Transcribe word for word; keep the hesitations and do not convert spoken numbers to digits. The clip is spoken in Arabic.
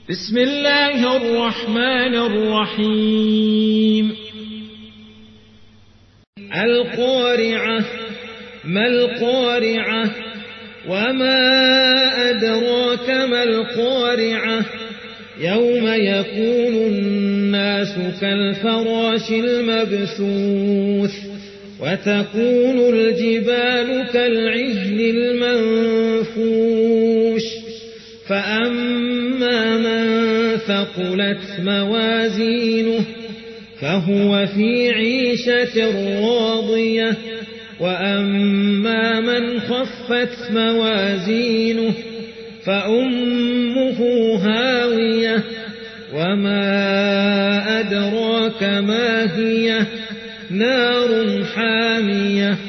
بسم الله الرحمن الرحيم القارعة ما القارعة وما أدراك ما القارعة يوم يكون الناس كالفراش المبثوث وتكون الجبال كالعهن المنفوش فأما من ثقلت موازينه فهو في عيشة راضية وأما من خفت موازينه فأمه هاوية وما أدراك ما هي نار حامية